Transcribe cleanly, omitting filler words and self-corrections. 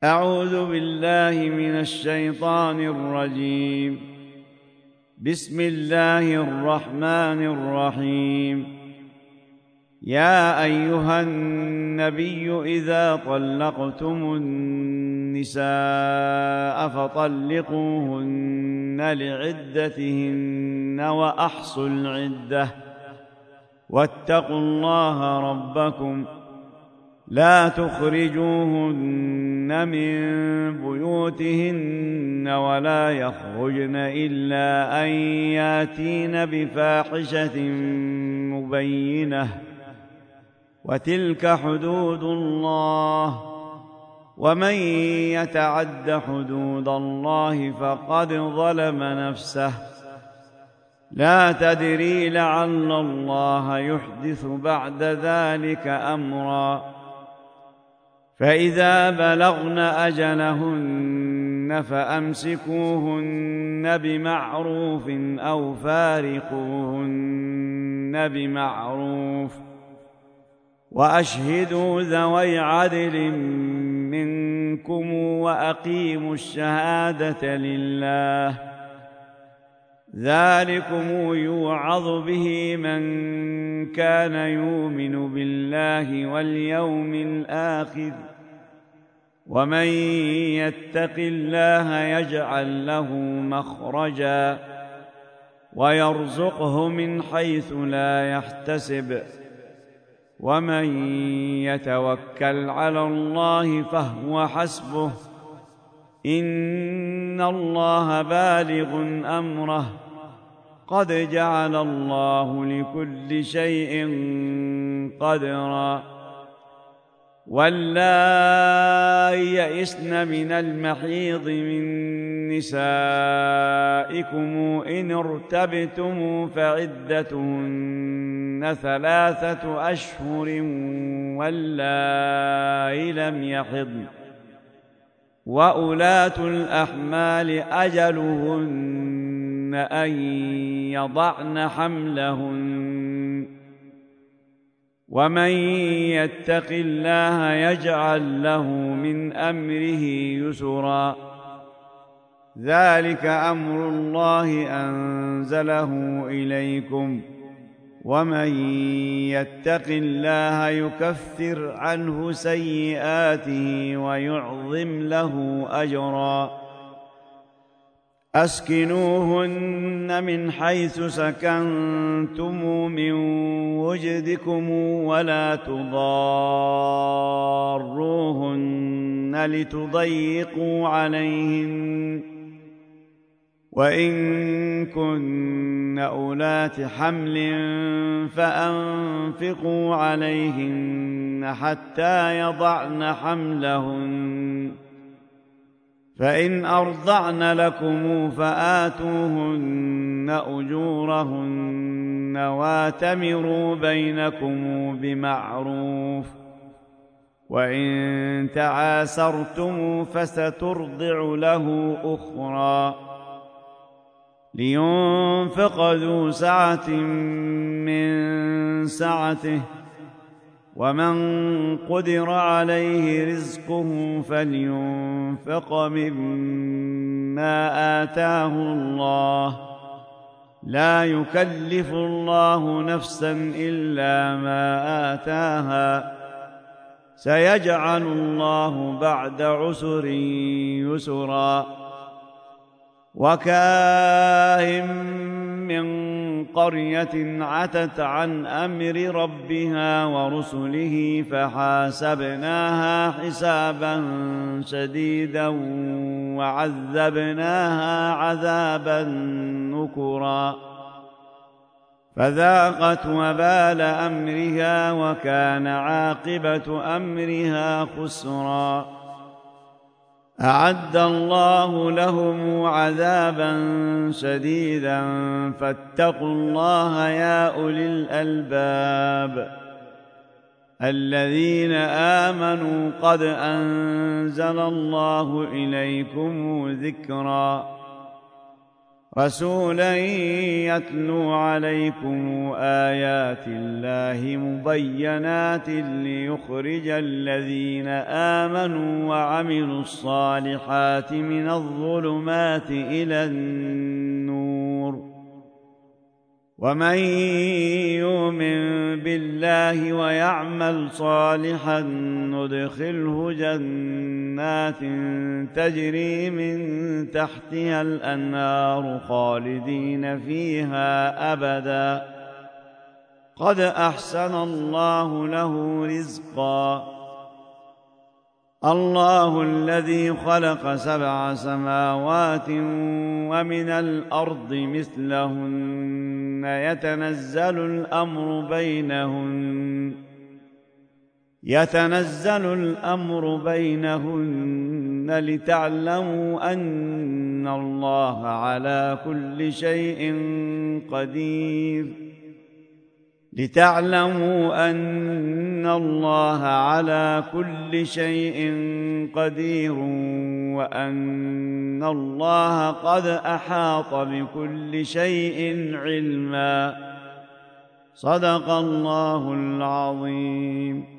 أعوذ بالله من الشيطان الرجيم. بسم الله الرحمن الرحيم. يا أيها النبي إذا طلقتم النساء فطلقوهن لعدتهن وأحصوا العدة واتقوا الله ربكم لا تخرجوهن من بيوتهن ولا يخرجن إلا أن ياتين بفاحشة مبينة وتلك حدود الله ومن يتعد حدود الله فقد ظلم نفسه لا تدري لعل الله يحدث بعد ذلك أمرا فإذا بلغن أجلهن فأمسكوهن بمعروف أو فارقوهن بمعروف وأشهدوا ذوي عدل منكم وأقيموا الشهادة لله ذلكم يوعظ به من كان يؤمن بالله واليوم الآخر ومن يتق الله يجعل له مخرجا ويرزقه من حيث لا يحتسب ومن يتوكل على الله فهو حسبه إن الله بالغ أمره قد جعل الله لكل شيء قدرا واللائي يئسن من المحيض من نسائكم إن ارتبتم فعدتهن 3 أشهر واللائي لم يحضن وأولاة الأحمال أجلهن أن يضعن حملهن ومن يتق الله يجعل له من أمره يسرا ذلك أمر الله أنزله إليكم ومن يتق الله يكفر عنه سيئاته ويعظم له أجرا أسكنوهن من حيث سكنتم من وجدكم ولا تضاروهن لتضيقوا عليهن وإن كن أولات حمل فأنفقوا عليهن حتى يضعن حملهن فإن أرضعن لكم فآتوهن أجورهن واتمروا بينكم بمعروف وإن تعاسرتم فسترضع له أخرى لينفق ذو سعة من سعته ومن قدر عليه رزقه فلينفق مما آتاه الله لا يكلف الله نفسا إلا ما آتاها سيجعل الله بعد عسر يسرا وكاين من قرية عتت عن أمر ربها ورسله فحاسبناها حسابا شديدا وعذبناها عذابا نكرا فذاقت وبال أمرها وكان عاقبة أمرها خسرا أعد الله لهم عذابا شديدا فاتقوا الله يا أولي الألباب الذين آمنوا قد أنزل الله إليكم ذكرا رسولا يتلو عليكم آيات الله مبينات ليخرج الذين آمنوا وعملوا الصالحات من الظلمات إلى النور ومن يؤمن بالله ويعمل صالحا ندخله جنات تجري من تحتها الأنهار خالدين فيها أبدا قد أحسن الله له رزقا الله الذي خلق 7 سماوات ومن الأرض مثلهن يتنزل الأمر بينهن لتعلموا أن الله على كل شيء قدير وأن الله قد أحاط بكل شيء علما صدق الله العظيم.